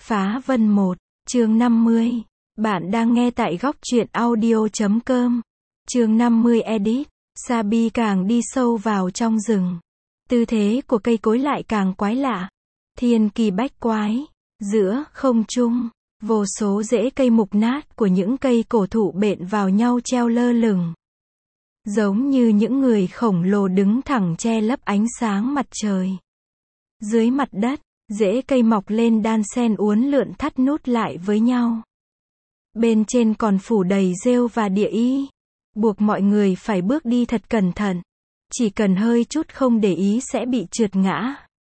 Phá Vân 1, chương 50. Bạn đang nghe tại góc truyện audio.com. Chương 50 edit. Sabi càng đi sâu vào trong rừng. Tư thế của cây cối lại càng quái lạ. Thiên kỳ bách quái. Giữa không trung, vô số rễ cây mục nát của những cây cổ thụ bện vào nhau treo lơ lửng. Giống như những người khổng lồ đứng thẳng che lấp ánh sáng mặt trời. Dưới mặt đất, rễ cây mọc lên đan xen uốn lượn thắt nút lại với nhau. Bên trên còn phủ đầy rêu và địa y, buộc mọi người phải bước đi thật cẩn thận. Chỉ cần hơi chút không để ý sẽ bị trượt ngã.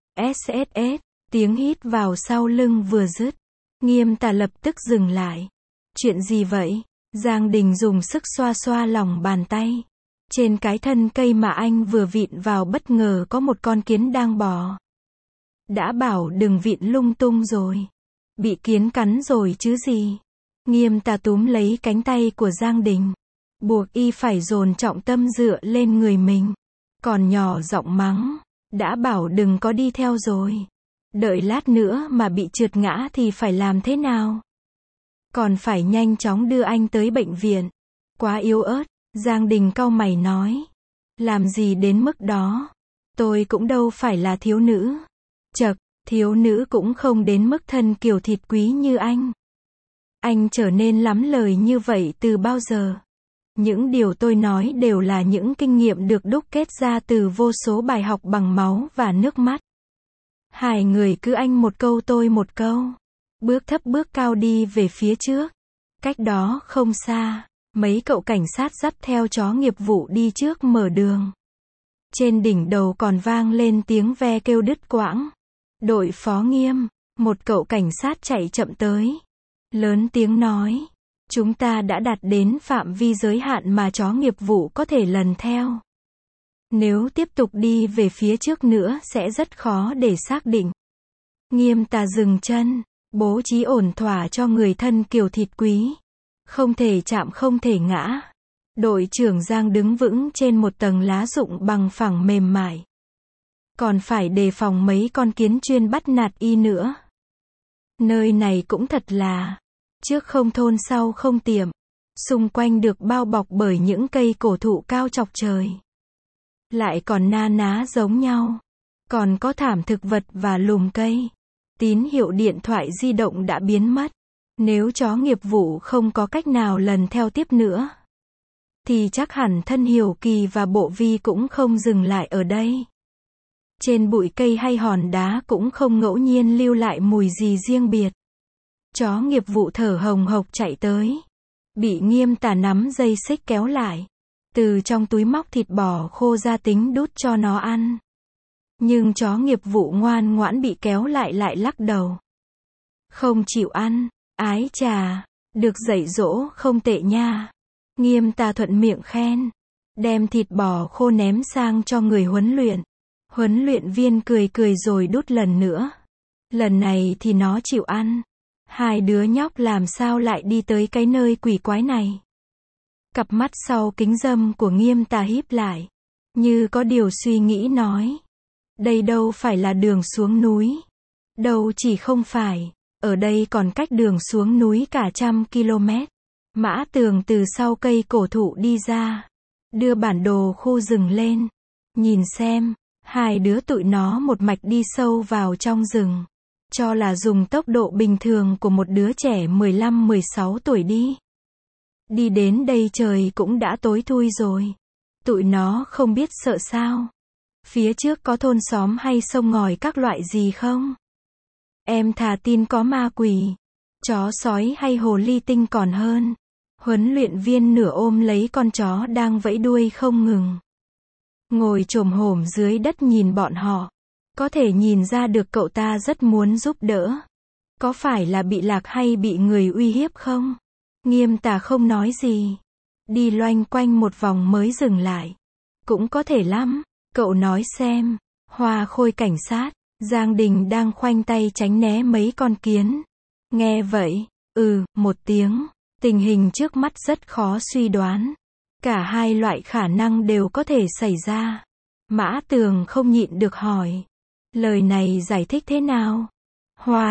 SSS, tiếng hít vào sau lưng vừa dứt. Nghiêm Tà lập tức dừng lại. Chuyện gì vậy? Giang Đình dùng sức xoa xoa lòng bàn tay. Trên cái thân cây mà anh vừa vịn vào bất ngờ có một con kiến đang bò. Đã bảo đừng vịn lung tung rồi. Bị kiến cắn rồi chứ gì. Nghiêm Tà túm lấy cánh tay của Giang Đình. Buộc y phải dồn trọng tâm dựa lên người mình. Còn nhỏ giọng mắng. Đã bảo đừng có đi theo rồi. Đợi lát nữa mà bị trượt ngã thì phải làm thế nào? Còn phải nhanh chóng đưa anh tới bệnh viện. Quá yếu ớt, Giang Đình cau mày nói. Làm gì đến mức đó? Tôi cũng đâu phải là thiếu nữ. Chậc, thiếu nữ cũng không đến mức thân kiều thịt quý như anh. Anh trở nên lắm lời như vậy từ bao giờ? Những điều tôi nói đều là những kinh nghiệm được đúc kết ra từ vô số bài học bằng máu và nước mắt. Hai người cứ anh một câu tôi một câu. Bước thấp bước cao đi về phía trước. Cách đó không xa, mấy cậu cảnh sát dắt theo chó nghiệp vụ đi trước mở đường. Trên đỉnh đầu còn vang lên tiếng ve kêu đứt quãng. Đội phó Nghiêm, một cậu cảnh sát chạy chậm tới. Lớn tiếng nói. Chúng ta đã đạt đến phạm vi giới hạn mà chó nghiệp vụ có thể lần theo. Nếu tiếp tục đi về phía trước nữa sẽ rất khó để xác định. Nghiêm Tà dừng chân, bố trí ổn thỏa cho người thân kiều thịt quý. Không thể chạm không thể ngã. Đội trưởng Giang đứng vững trên một tầng lá rụng bằng phẳng mềm mại. Còn phải đề phòng mấy con kiến chuyên bắt nạt y nữa. Nơi này cũng thật là, trước không thôn sau không tiệm. Xung quanh được bao bọc bởi những cây cổ thụ cao chọc trời. Lại còn na ná giống nhau. Còn có thảm thực vật và lùm cây. Tín hiệu điện thoại di động đã biến mất. Nếu chó nghiệp vụ không có cách nào lần theo tiếp nữa, thì chắc hẳn thân Hiểu Kỳ và Bộ Vi cũng không dừng lại ở đây. Trên bụi cây hay hòn đá cũng không ngẫu nhiên lưu lại mùi gì riêng biệt. Chó nghiệp vụ thở hồng hộc chạy tới. Bị Nghiêm Tà nắm dây xích kéo lại. Từ trong túi móc thịt bò khô ra tính đút cho nó ăn. Nhưng chó nghiệp vụ ngoan ngoãn bị kéo lại lắc đầu. Không chịu ăn. Ái chà, được dạy dỗ không tệ nha. Nghiêm Tà thuận miệng khen. Đem thịt bò khô ném sang cho người huấn luyện. Huấn luyện viên cười cười rồi đút lần nữa. Lần này thì nó chịu ăn. Hai đứa nhóc làm sao lại đi tới cái nơi quỷ quái này? Cặp mắt sau kính râm của Nghiêm Tà híp lại. Như có điều suy nghĩ nói. Đây đâu phải là đường xuống núi. Đâu chỉ không phải. Ở đây còn cách đường xuống núi cả 100 km. Mã Tường từ sau cây cổ thụ đi ra. Đưa bản đồ khu rừng lên. Nhìn xem, hai đứa tụi nó một mạch đi sâu vào trong rừng. Cho là dùng tốc độ bình thường của một đứa trẻ 15-16 tuổi đi. Đi đến đây trời cũng đã tối thui rồi. Tụi nó không biết sợ sao. Phía trước có thôn xóm hay sông ngòi các loại gì không? Em thà tin có ma quỷ, chó sói hay hồ ly tinh còn hơn. Huấn luyện viên nửa ôm lấy con chó đang vẫy đuôi không ngừng. Ngồi chồm hổm dưới đất nhìn bọn họ. Có thể nhìn ra được cậu ta rất muốn giúp đỡ. Có phải là bị lạc hay bị người uy hiếp không? Nghiêm Tà không nói gì. Đi loanh quanh một vòng mới dừng lại. Cũng có thể lắm, cậu nói xem. Hoa Khôi cảnh sát. Giang Đình đang khoanh tay tránh né mấy con kiến. Nghe vậy, một tiếng. Tình hình trước mắt rất khó suy đoán. Cả hai loại khả năng đều có thể xảy ra. Mã Tường không nhịn được hỏi. Lời này giải thích thế nào? Hoa,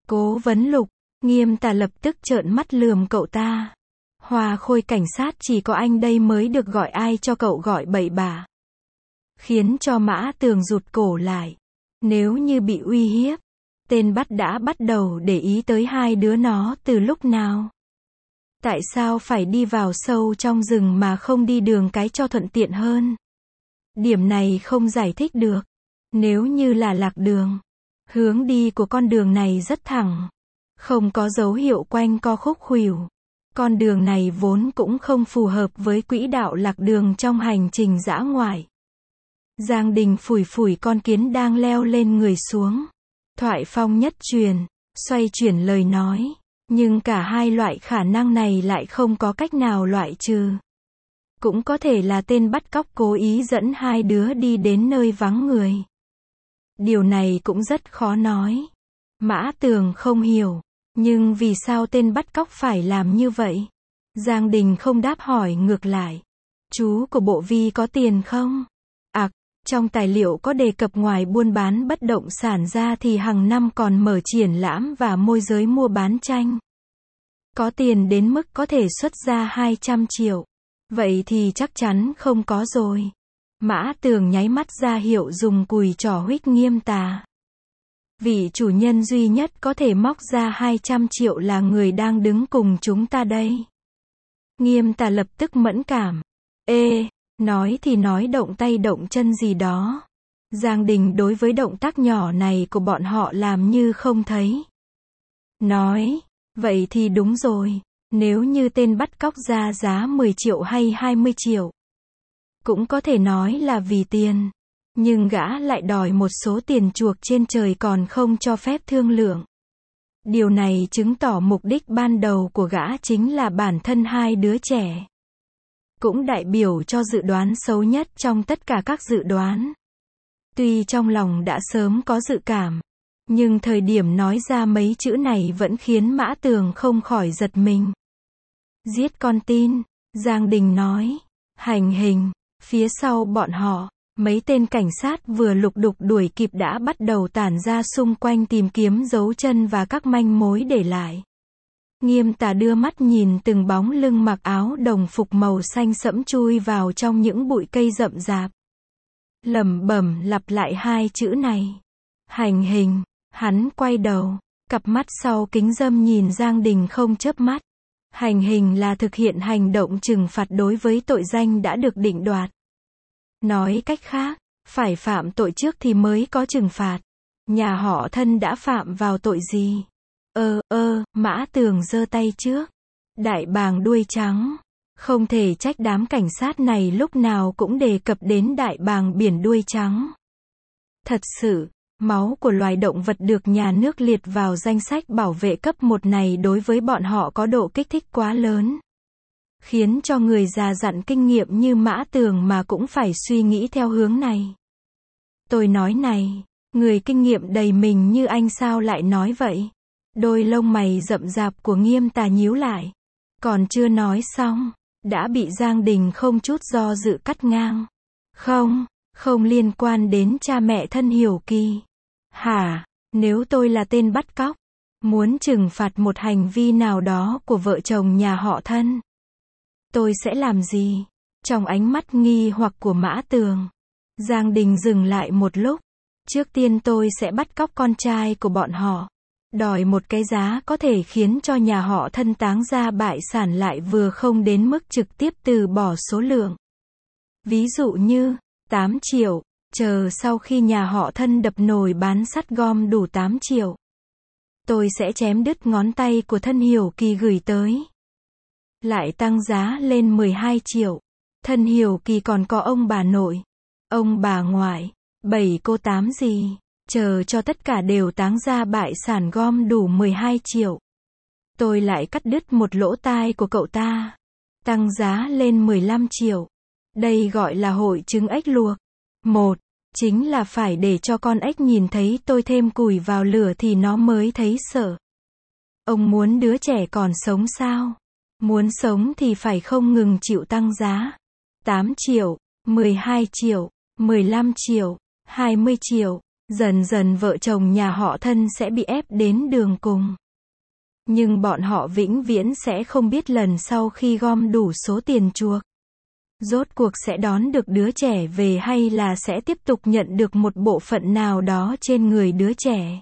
Cố vấn Lục, Nghiêm Tà lập tức trợn mắt lườm cậu ta. Hoa Khôi cảnh sát chỉ có anh đây mới được gọi, ai cho cậu gọi bậy bạ. Khiến cho Mã Tường rụt cổ lại. Nếu như bị uy hiếp, tên bắt đã bắt đầu để ý tới hai đứa nó từ lúc nào. Tại sao phải đi vào sâu trong rừng mà không đi đường cái cho thuận tiện hơn? Điểm này không giải thích được. Nếu như là lạc đường, hướng đi của con đường này rất thẳng, không có dấu hiệu quanh co khúc khuỷu. Con đường này vốn cũng không phù hợp với quỹ đạo lạc đường trong hành trình dã ngoại. Giang Đình phủi phủi con kiến đang leo lên người xuống. Thoại phong nhất truyền, xoay chuyển lời nói. Nhưng cả hai loại khả năng này lại không có cách nào loại trừ. Cũng có thể là tên bắt cóc cố ý dẫn hai đứa đi đến nơi vắng người. Điều này cũng rất khó nói. Mã Tường không hiểu. Nhưng vì sao tên bắt cóc phải làm như vậy? Giang Đình không đáp, hỏi ngược lại. Chú của Bộ Vi có tiền không? Trong tài liệu có đề cập ngoài buôn bán bất động sản ra thì hàng năm còn mở triển lãm và môi giới mua bán tranh. Có tiền đến mức có thể xuất ra 200 triệu. Vậy thì chắc chắn không có rồi. Mã Tường nháy mắt ra hiệu dùng cùi trỏ huých Nghiêm Tà. Vị chủ nhân duy nhất có thể móc ra 200 triệu là người đang đứng cùng chúng ta đây. Nghiêm Tà lập tức mẫn cảm. Ê, nói thì nói động tay động chân gì đó. Giang Đình đối với động tác nhỏ này của bọn họ làm như không thấy. Nói, vậy thì đúng rồi. Nếu như tên bắt cóc ra giá 10 triệu hay 20 triệu. Cũng có thể nói là vì tiền. Nhưng gã lại đòi một số tiền chuộc trên trời còn không cho phép thương lượng. Điều này chứng tỏ mục đích ban đầu của gã chính là bản thân hai đứa trẻ. Cũng đại biểu cho dự đoán xấu nhất trong tất cả các dự đoán. Tuy trong lòng đã sớm có dự cảm, nhưng thời điểm nói ra mấy chữ này vẫn khiến Mã Tường không khỏi giật mình. Giết con tin, Giang Đình nói. Hành hình, phía sau bọn họ, mấy tên cảnh sát vừa lục đục đuổi kịp đã bắt đầu tản ra xung quanh tìm kiếm dấu chân và các manh mối để lại. Nghiêm Tà đưa mắt nhìn từng bóng lưng mặc áo đồng phục màu xanh sẫm chui vào trong những bụi cây rậm rạp. Lẩm bẩm lặp lại hai chữ này. Hành hình, hắn quay đầu, cặp mắt sau kính râm nhìn Giang Đình không chớp mắt. Hành hình là thực hiện hành động trừng phạt đối với tội danh đã được định đoạt. Nói cách khác, phải phạm tội trước thì mới có trừng phạt. Nhà họ Thân đã phạm vào tội gì? Mã Tường giơ tay trước. Đại bàng đuôi trắng. Không thể trách đám cảnh sát này lúc nào cũng đề cập đến đại bàng biển đuôi trắng. Thật sự, máu của loài động vật được nhà nước liệt vào danh sách bảo vệ cấp 1 này đối với bọn họ có độ kích thích quá lớn. Khiến cho người già dặn kinh nghiệm như Mã Tường mà cũng phải suy nghĩ theo hướng này. Tôi nói này, người kinh nghiệm đầy mình như anh sao lại nói vậy? Đôi lông mày rậm rạp của Nghiêm Tà nhíu lại. Còn chưa nói xong, đã bị Giang Đình không chút do dự cắt ngang. Không liên quan đến cha mẹ Thân Hiểu Kỳ. Hả, nếu tôi là tên bắt cóc, muốn trừng phạt một hành vi nào đó của vợ chồng nhà họ Thân, tôi sẽ làm gì? Trong ánh mắt nghi hoặc của Mã Tường, Giang Đình dừng lại một lúc. Trước tiên tôi sẽ bắt cóc con trai của bọn họ. Đòi một cái giá có thể khiến cho nhà họ Thân táng ra bại sản lại vừa không đến mức trực tiếp từ bỏ số lượng. Ví dụ như, 8 triệu, chờ sau khi nhà họ Thân đập nồi bán sắt gom đủ 8 triệu. Tôi sẽ chém đứt ngón tay của Thân Hiểu Kỳ gửi tới. Lại tăng giá lên 12 triệu. Thân Hiểu Kỳ còn có ông bà nội, ông bà ngoại, 7 cô 8 gì. Chờ cho tất cả đều táng ra bại sản gom đủ 12 triệu. Tôi lại cắt đứt một lỗ tai của cậu ta. Tăng giá lên 15 triệu. Đây gọi là hội chứng ếch luộc. Chính là phải để cho con ếch nhìn thấy tôi thêm củi vào lửa thì nó mới thấy sợ. Ông muốn đứa trẻ còn sống sao? Muốn sống thì phải không ngừng chịu tăng giá. 8 triệu, 12 triệu, 15 triệu, 20 triệu. Dần dần vợ chồng nhà họ Thân sẽ bị ép đến đường cùng. Nhưng bọn họ vĩnh viễn sẽ không biết lần sau khi gom đủ số tiền chuộc, rốt cuộc sẽ đón được đứa trẻ về hay là sẽ tiếp tục nhận được một bộ phận nào đó trên người đứa trẻ.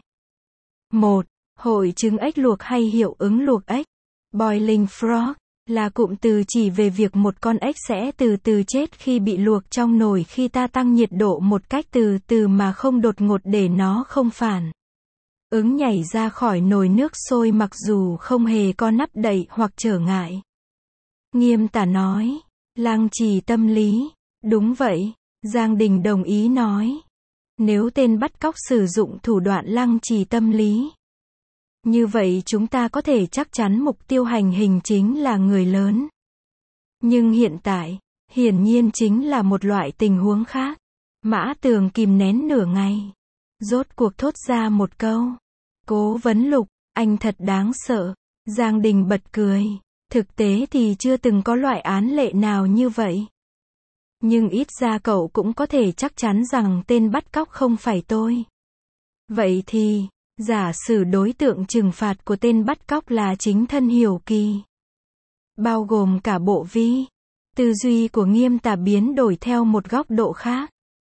1. Hội chứng ếch luộc hay hiệu ứng luộc ếch. Boiling frog là cụm từ chỉ về việc một con ếch sẽ từ từ chết khi bị luộc trong nồi khi ta tăng nhiệt độ một cách từ từ mà không đột ngột để nó không phản ứng nhảy ra khỏi nồi nước sôi mặc dù không hề có nắp đậy hoặc trở ngại. Nghiêm tả nói. Lăng trì tâm lý. Đúng vậy, Giang Đình đồng ý nói. Nếu tên bắt cóc sử dụng thủ đoạn lăng trì tâm lý, như vậy chúng ta có thể chắc chắn mục tiêu hành hình chính là người lớn. Nhưng hiện tại, hiển nhiên chính là một loại tình huống khác. Mã Tường kìm nén nửa ngày, rốt cuộc thốt ra một câu. Cố vấn Lục, anh thật đáng sợ. Giang Đình bật cười. Thực tế thì chưa từng có loại án lệ nào như vậy. Nhưng ít ra cậu cũng có thể chắc chắn rằng tên bắt cóc không phải tôi. Vậy thì, giả sử đối tượng trừng phạt của tên bắt cóc là chính Thân Hiểu Kỳ, bao gồm cả bộ vi. Tư duy của Nghiêm Tả biến đổi theo một góc độ khác.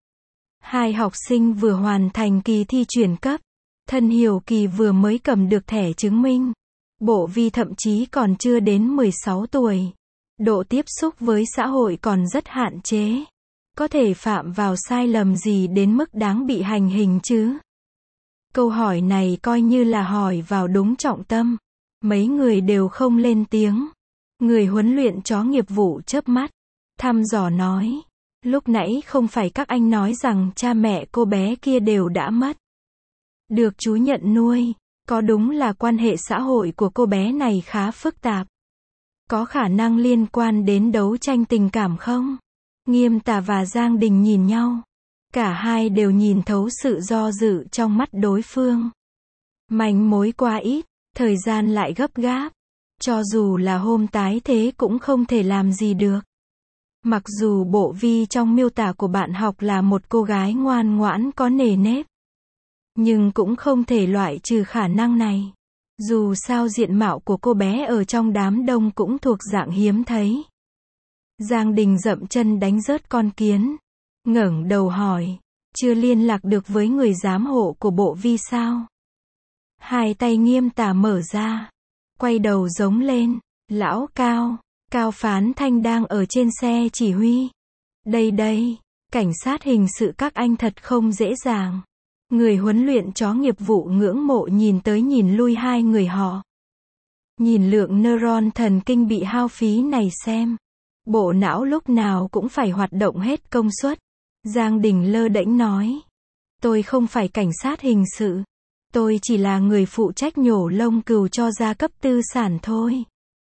Hai học sinh vừa hoàn thành kỳ thi chuyển cấp. Thân Hiểu Kỳ vừa mới cầm được thẻ chứng minh. Bộ vi thậm chí còn chưa đến 16 tuổi. Độ tiếp xúc với xã hội còn rất hạn chế. Có thể phạm vào sai lầm gì đến mức đáng bị hành hình chứ? Câu hỏi này coi như là hỏi vào đúng trọng tâm. Mấy người đều không lên tiếng. Người huấn luyện chó nghiệp vụ chớp mắt, thăm dò nói. Lúc nãy không phải các anh nói rằng cha mẹ cô bé kia đều đã mất, được chú nhận nuôi. Có đúng là quan hệ xã hội của cô bé này khá phức tạp? Có khả năng liên quan đến đấu tranh tình cảm không? Nghiêm Tả và Giang Đình nhìn nhau. Cả hai đều nhìn thấu sự do dự trong mắt đối phương. Manh mối quá ít, thời gian lại gấp gáp. Cho dù là hôm tái thế cũng không thể làm gì được. Mặc dù bộ vi trong miêu tả của bạn học là một cô gái ngoan ngoãn có nề nếp, nhưng cũng không thể loại trừ khả năng này. Dù sao diện mạo của cô bé ở trong đám đông cũng thuộc dạng hiếm thấy. Giang Đình dậm chân đánh rớt con kiến, ngẩng đầu hỏi, chưa liên lạc được với người giám hộ của bộ vi sao? Hai tay Nghiêm Tả mở ra, quay đầu giống lên, lão Cao, Cao Phán Thanh đang ở trên xe chỉ huy. Đây, cảnh sát hình sự các anh thật không dễ dàng. Người huấn luyện chó nghiệp vụ ngưỡng mộ nhìn tới nhìn lui hai người họ. Nhìn lượng neuron thần kinh bị hao phí này xem. Bộ não lúc nào cũng phải hoạt động hết công suất. Giang Đình lơ đễnh nói. Tôi không phải cảnh sát hình sự. Tôi chỉ là người phụ trách nhổ lông cừu cho gia cấp tư sản thôi.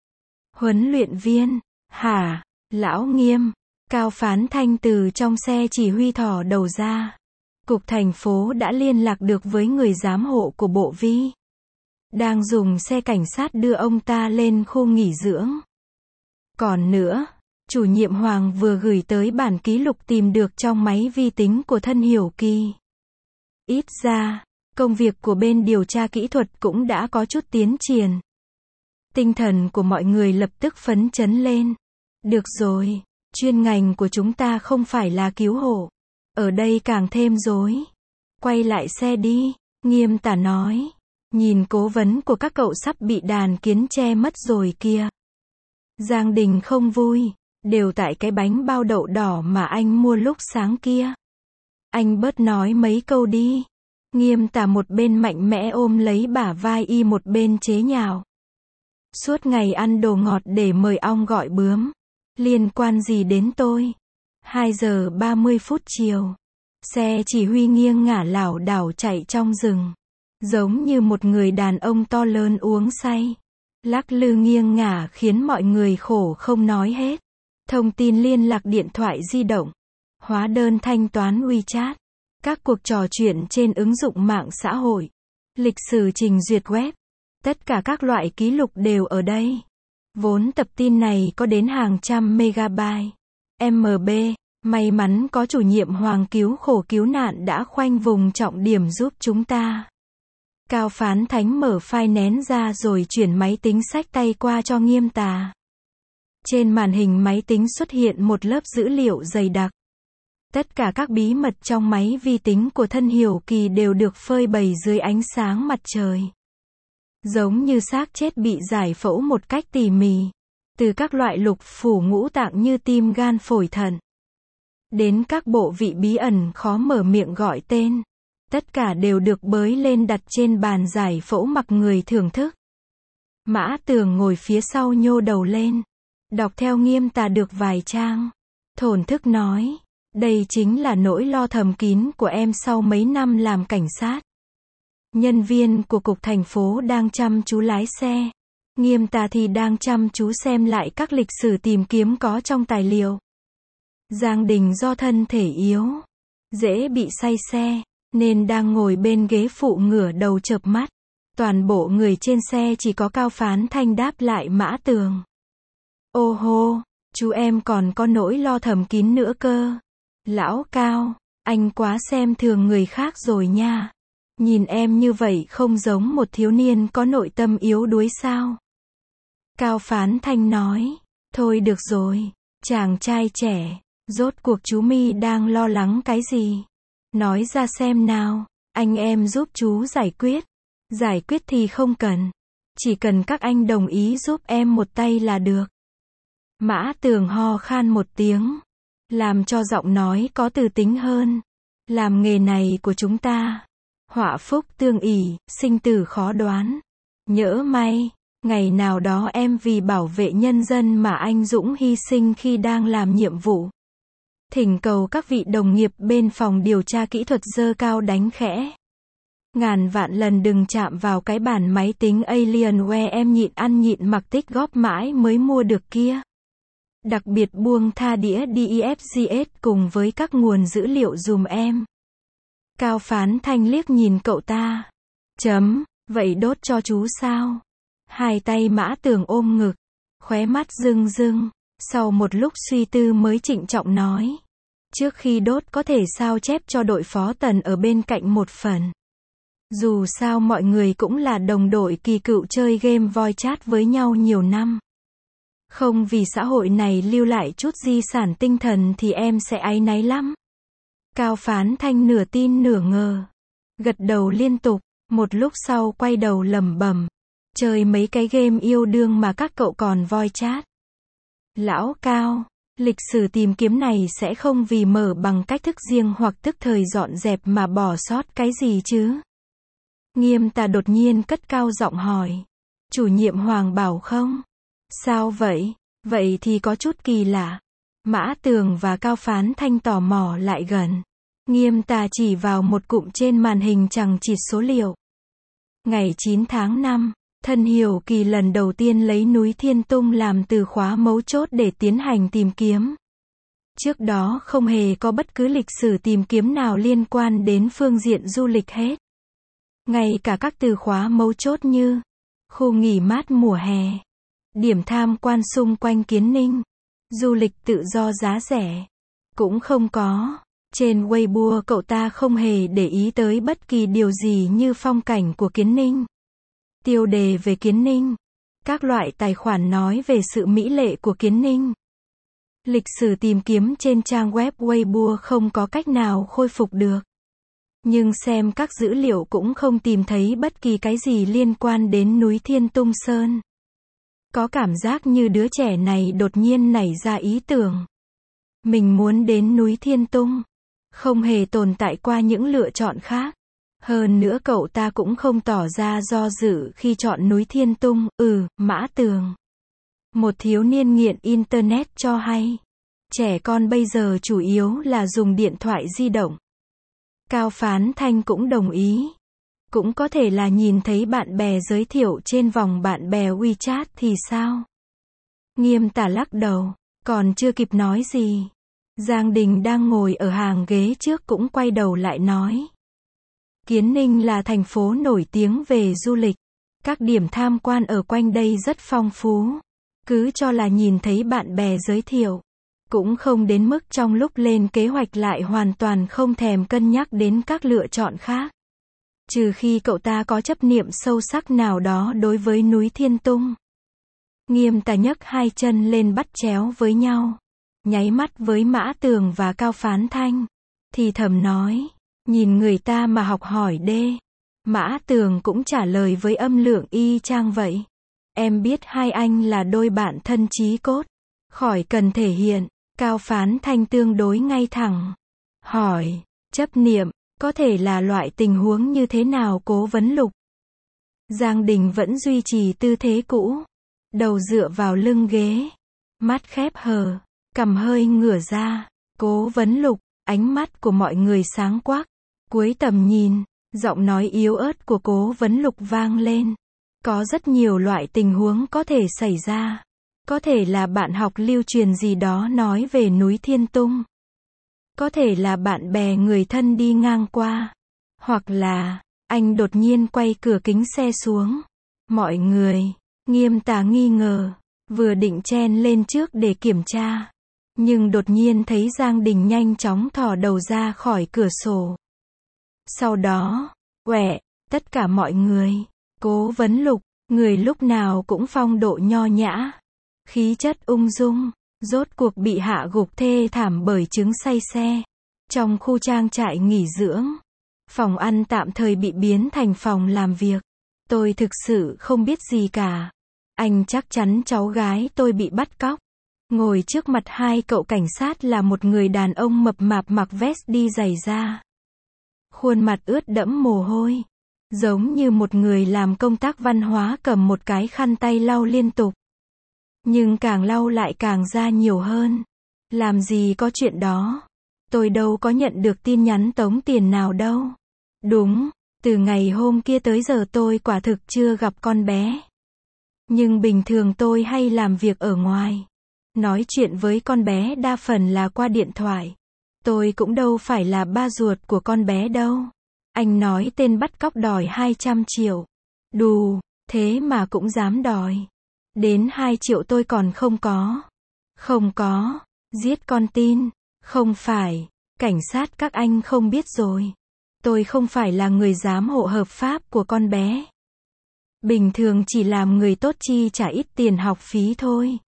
Huấn luyện viên, hả? Lão Nghiêm. Cao Phán Thanh từ trong xe chỉ huy thò đầu ra. Cục thành phố đã liên lạc được với người giám hộ của bộ vi. Đang dùng xe cảnh sát đưa ông ta lên khu nghỉ dưỡng. Còn nữa, chủ nhiệm Hoàng vừa gửi tới bản ký lục tìm được trong máy vi tính của Thân Hiểu Kỳ. Ít ra, công việc của bên điều tra kỹ thuật cũng đã có chút tiến triển. Tinh thần của mọi người lập tức phấn chấn lên. Được rồi, chuyên ngành của chúng ta không phải là cứu hộ. Ở đây càng thêm rối. Quay lại xe đi, Nghiêm Tả nói. Nhìn cố vấn của các cậu sắp bị đàn kiến che mất rồi kìa. Giang Đình không vui. Đều tại cái bánh bao đậu đỏ mà anh mua lúc sáng kia. Anh bớt nói mấy câu đi. Nghiêm Tả một bên mạnh mẽ ôm lấy bả vai y một bên chế nhạo. Suốt ngày ăn đồ ngọt để mời ong gọi bướm. Liên quan gì đến tôi? 2 giờ 30 phút chiều. Xe chỉ huy nghiêng ngả lảo đảo chạy trong rừng. Giống như một người đàn ông to lớn uống say. Lắc lư nghiêng ngả khiến mọi người khổ không nói hết. Thông tin liên lạc điện thoại di động. Hóa đơn thanh toán WeChat. Các cuộc trò chuyện trên ứng dụng mạng xã hội. Lịch sử trình duyệt web. Tất cả các loại ký lục đều ở đây. Vốn tập tin này có đến hàng trăm megabyte. MB, May mắn có chủ nhiệm Hoàng cứu khổ cứu nạn đã khoanh vùng trọng điểm giúp chúng ta. Cao Phán Thánh mở file nén ra rồi chuyển máy tính xách tay qua cho Nghiêm Tà. Trên màn hình máy tính xuất hiện một lớp dữ liệu dày đặc. Tất cả các bí mật trong máy vi tính của thân Hiểu Kỳ đều được phơi bày dưới ánh sáng mặt trời. Giống như xác chết bị giải phẫu một cách tỉ mỉ. Từ các loại lục phủ ngũ tạng như tim gan phổi thận. Đến các bộ vị bí ẩn khó mở miệng gọi tên. Tất cả đều được bới lên đặt trên bàn giải phẫu mặc người thưởng thức. Mã Tường ngồi phía sau nhô đầu lên. Đọc theo Nghiêm Tà được vài trang. Thổn thức nói. Đây chính là nỗi lo thầm kín của em sau mấy năm làm cảnh sát. Nhân viên của cục thành phố đang chăm chú lái xe. Nghiêm Tà thì đang chăm chú xem lại các lịch sử tìm kiếm có trong tài liệu. Giang Đình do thân thể yếu, dễ bị say xe, nên đang ngồi bên ghế phụ ngửa đầu chợp mắt. Toàn bộ người trên xe chỉ có Cao Phán Thanh đáp lại Mã Tường. Ô hô, chú em còn có nỗi lo thầm kín nữa cơ. Lão Cao, anh quá xem thường người khác rồi nha. Nhìn em như vậy không giống một thiếu niên có nội tâm yếu đuối sao? Cao Phán Thanh nói. Thôi được rồi, chàng trai trẻ, rốt cuộc chú My đang lo lắng cái gì? Nói ra xem nào, anh em giúp chú giải quyết. Giải quyết thì không cần. Chỉ cần các anh đồng ý giúp em một tay là được. Mã Tường ho khan một tiếng. Làm cho giọng nói có từ tính hơn. Làm nghề này của chúng ta. Họa phúc tương ỷ, sinh tử khó đoán. Nhỡ may, ngày nào đó em vì bảo vệ nhân dân mà anh dũng hy sinh khi đang làm nhiệm vụ. Thỉnh cầu các vị đồng nghiệp bên phòng điều tra kỹ thuật giơ cao đánh khẽ. Ngàn vạn lần đừng chạm vào cái bản máy tính Alienware em nhịn ăn nhịn mặc tích góp mãi mới mua được kia. Đặc biệt buông tha đĩa DEFGS cùng với các nguồn dữ liệu dùm em. Cao Phán Thanh liếc nhìn cậu ta. Vậy đốt cho chú sao? Hai tay Mã Tường ôm ngực. Khóe mắt rưng rưng. Sau một lúc suy tư mới trịnh trọng nói. Trước khi đốt có thể sao chép cho đội phó Tần ở bên cạnh một phần. Dù sao mọi người cũng là đồng đội kỳ cựu chơi game voi chat với nhau nhiều năm. Không vì xã hội này lưu lại chút di sản tinh thần thì em sẽ áy náy lắm. Cao Phán Thanh nửa tin nửa ngờ. Gật đầu liên tục, một lúc sau quay đầu lẩm bẩm. Chơi mấy cái game yêu đương mà các cậu còn voi chat. Lão Cao, lịch sử tìm kiếm này sẽ không vì mở bằng cách thức riêng hoặc tức thời dọn dẹp mà bỏ sót cái gì chứ? Nghiêm Tà đột nhiên cất cao giọng hỏi. Chủ nhiệm Hoàng bảo không? Sao vậy? Vậy thì có chút kỳ lạ. Mã Tường và Cao Phán Thanh tò mò lại gần. Nghiêm Tà chỉ vào một cụm trên màn hình chằng chịt số liệu. Ngày 9 tháng 5, thân Hiểu Kỳ lần đầu tiên lấy núi Thiên Tung làm từ khóa mấu chốt để tiến hành tìm kiếm. Trước đó không hề có bất cứ lịch sử tìm kiếm nào liên quan đến phương diện du lịch hết. Ngay cả các từ khóa mấu chốt như khu nghỉ mát mùa hè, điểm tham quan xung quanh Kiến Ninh, du lịch tự do giá rẻ, cũng không có. Trên Weibo cậu ta không hề để ý tới bất kỳ điều gì như phong cảnh của Kiến Ninh, tiêu đề về Kiến Ninh, các loại tài khoản nói về sự mỹ lệ của Kiến Ninh. Lịch sử tìm kiếm trên trang web Weibo không có cách nào khôi phục được. Nhưng xem các dữ liệu cũng không tìm thấy bất kỳ cái gì liên quan đến núi Thiên Tung Sơn. Có cảm giác như đứa trẻ này đột nhiên nảy ra ý tưởng. Mình muốn đến núi Thiên Tung. Không hề tồn tại qua những lựa chọn khác. Hơn nữa cậu ta cũng không tỏ ra do dự khi chọn núi Thiên Tung. Mã Tường, một thiếu niên nghiện Internet cho hay. Trẻ con bây giờ chủ yếu là dùng điện thoại di động. Cao Phán Thanh cũng đồng ý. Cũng có thể là nhìn thấy bạn bè giới thiệu trên vòng bạn bè WeChat thì sao? Nghiêm Tà lắc đầu, còn chưa kịp nói gì. Giang Đình đang ngồi ở hàng ghế trước cũng quay đầu lại nói. Kiến Ninh là thành phố nổi tiếng về du lịch. Các điểm tham quan ở quanh đây rất phong phú. Cứ cho là nhìn thấy bạn bè giới thiệu. Cũng không đến mức trong lúc lên kế hoạch lại hoàn toàn không thèm cân nhắc đến các lựa chọn khác. Trừ khi cậu ta có chấp niệm sâu sắc nào đó đối với núi Thiên Tung. Nghiêm Tà nhấc hai chân lên bắt chéo với nhau. Nháy mắt với Mã Tường và Cao Phán Thanh. Thì thầm nói. Nhìn người ta mà học hỏi đê. Mã Tường cũng trả lời với âm lượng y chang vậy. Em biết hai anh là đôi bạn thân chí cốt. Khỏi cần thể hiện. Cao Phán Thanh tương đối ngay thẳng. Hỏi. Chấp niệm. Có thể là loại tình huống như thế nào Cố Vấn Lục? Giang Đình vẫn duy trì tư thế cũ. Đầu dựa vào lưng ghế. Mắt khép hờ. Cằm hơi ngửa ra. Cố Vấn Lục. Ánh mắt của mọi người sáng quắc. Cuối tầm nhìn. Giọng nói yếu ớt của Cố Vấn Lục vang lên. Có rất nhiều loại tình huống có thể xảy ra. Có thể là bạn học lưu truyền gì đó nói về núi Thiên Tung. Có thể là bạn bè người thân đi ngang qua. Hoặc là, anh đột nhiên quay cửa kính xe xuống. Mọi người, Nghiêm Tà nghi ngờ, vừa định chen lên trước để kiểm tra. Nhưng đột nhiên thấy Giang Đình nhanh chóng thò đầu ra khỏi cửa sổ. Sau đó, tất cả mọi người, Cố Vấn Lục, người lúc nào cũng phong độ nho nhã. Khí chất ung dung, rốt cuộc bị hạ gục thê thảm bởi chứng say xe. Trong khu trang trại nghỉ dưỡng, phòng ăn tạm thời bị biến thành phòng làm việc. Tôi thực sự không biết gì cả. Anh chắc chắn cháu gái tôi bị bắt cóc. Ngồi trước mặt hai cậu cảnh sát là một người đàn ông mập mạp mặc vest đi giày da. Khuôn mặt ướt đẫm mồ hôi. Giống như một người làm công tác văn hóa cầm một cái khăn tay lau liên tục. Nhưng càng lau lại càng ra nhiều hơn. Làm gì có chuyện đó. Tôi đâu có nhận được tin nhắn tống tiền nào đâu. Đúng, từ ngày hôm kia tới giờ tôi quả thực chưa gặp con bé. Nhưng bình thường tôi hay làm việc ở ngoài. Nói chuyện với con bé đa phần là qua điện thoại. Tôi cũng đâu phải là ba ruột của con bé đâu. Anh nói tên bắt cóc đòi 200 triệu. Đù, thế mà cũng dám đòi. Đến 2 triệu tôi còn không có. Không có. Giết con tin. Không phải. Cảnh sát các anh không biết rồi. Tôi không phải là người giám hộ hợp pháp của con bé. Bình thường chỉ làm người tốt chi trả ít tiền học phí thôi.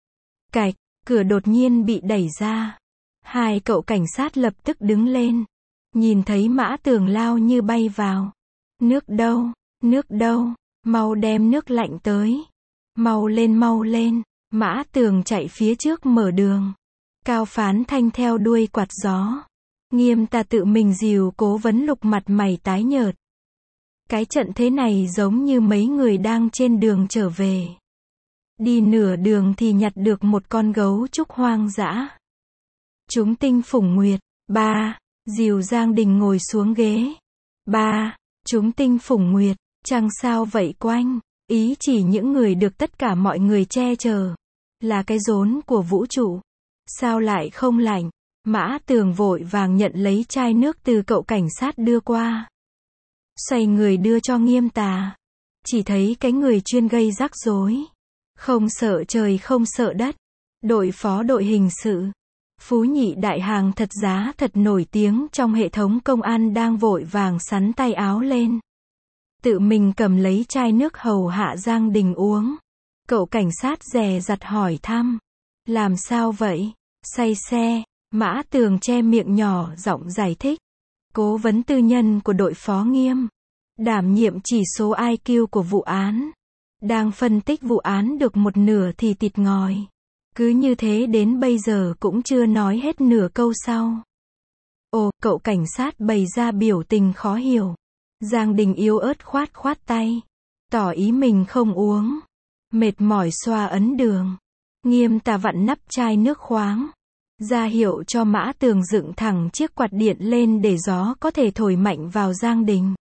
Cạch, cửa đột nhiên bị đẩy ra. Hai cậu cảnh sát lập tức đứng lên. Nhìn thấy Mã Tường lao như bay vào. Nước đâu? Nước đâu? Mau đem nước lạnh tới. Mau lên. Mã Tường chạy phía trước mở đường. Cao Phán Thanh theo đuôi quạt gió. Nghiêm Tà tự mình dìu Cố Vấn Lục mặt mày tái nhợt. Cái trận thế này giống như mấy người đang trên đường trở về. Đi nửa đường thì nhặt được một con gấu trúc hoang dã. Chúng tinh phủng nguyệt. Ba, dìu Giang Đình ngồi xuống ghế. Ba, chúng tinh phủng nguyệt. Chẳng sao vậy quanh. Ý chỉ những người được tất cả mọi người che chở. Là cái rốn của vũ trụ. Sao lại không lạnh? Mã Tường vội vàng nhận lấy chai nước từ cậu cảnh sát đưa qua. Xoay người đưa cho Nghiêm Tà. Chỉ thấy cái người chuyên gây rắc rối. Không sợ trời không sợ đất. Đội phó đội hình sự. Phú nhị đại hàng thật giá thật nổi tiếng trong hệ thống công an đang vội vàng xắn tay áo lên. Tự mình cầm lấy chai nước hầu hạ Giang Đình uống. Cậu cảnh sát dè dặt hỏi thăm. Làm sao vậy? Say xe. Mã Tường che miệng nhỏ giọng giải thích. Cố vấn tư nhân của đội phó Nghiêm. Đảm nhiệm chỉ số IQ của vụ án. Đang phân tích vụ án được một nửa thì tịt ngòi. Cứ như thế đến bây giờ cũng chưa nói hết nửa câu sau. Ồ, cậu cảnh sát bày ra biểu tình khó hiểu. Giang Đình yếu ớt khoát tay. Tỏ ý mình không uống. Mệt mỏi xoa ấn đường. Nghiêm Tà vặn nắp chai nước khoáng. Ra hiệu cho Mã Tường dựng thẳng chiếc quạt điện lên để gió có thể thổi mạnh vào Giang Đình.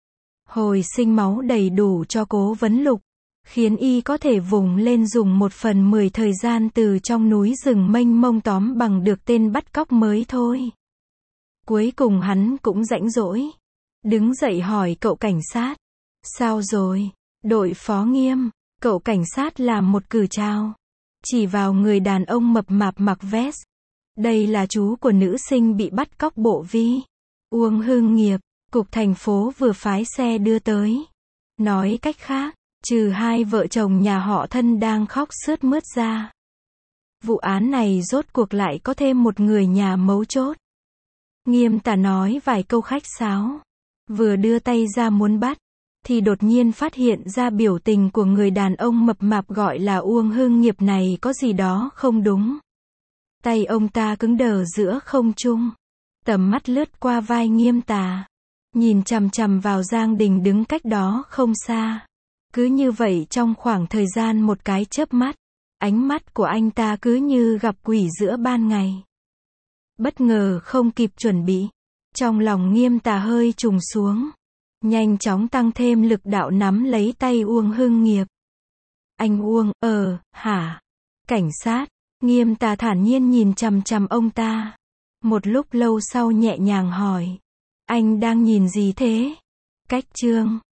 Hồi sinh máu đầy đủ cho Cố Vấn Lục. Khiến y có thể vùng lên dùng 1/10 thời gian từ trong núi rừng mênh mông tóm bằng được tên bắt cóc mới thôi. Cuối cùng hắn cũng rãnh rỗi. Đứng dậy hỏi cậu cảnh sát. Sao rồi? Đội phó Nghiêm. Cậu cảnh sát làm một cử chào. Chỉ vào người đàn ông mập mạp mặc vest. Đây là chú của nữ sinh bị bắt cóc Bộ Vi. Uông Hưng Nghiệp, cục thành phố vừa phái xe đưa tới. Nói cách khác, trừ hai vợ chồng nhà họ Thân đang khóc sướt mướt ra, vụ án này rốt cuộc lại có thêm một người nhà mấu chốt. Nghiêm Tà nói vài câu khách sáo, vừa đưa tay ra muốn bắt, thì đột nhiên phát hiện ra biểu tình của người đàn ông mập mạp gọi là Uông Hưng Nghiệp này có gì đó không đúng. Tay ông ta cứng đờ giữa không trung, tầm mắt lướt qua vai Nghiêm Tà, nhìn chằm chằm vào Giang Đình đứng cách đó không xa. Cứ như vậy trong khoảng thời gian một cái chớp mắt, ánh mắt của anh ta cứ như gặp quỷ giữa ban ngày. Bất ngờ không kịp chuẩn bị, trong lòng Nghiêm Tà hơi trùng xuống, nhanh chóng tăng thêm lực đạo nắm lấy tay Uông Hưng Nghiệp. Anh Uông, hả? Cảnh sát. Nghiêm Tà thản nhiên nhìn chằm chằm ông ta. Một lúc lâu sau nhẹ nhàng hỏi. Anh đang nhìn gì thế? Cách chương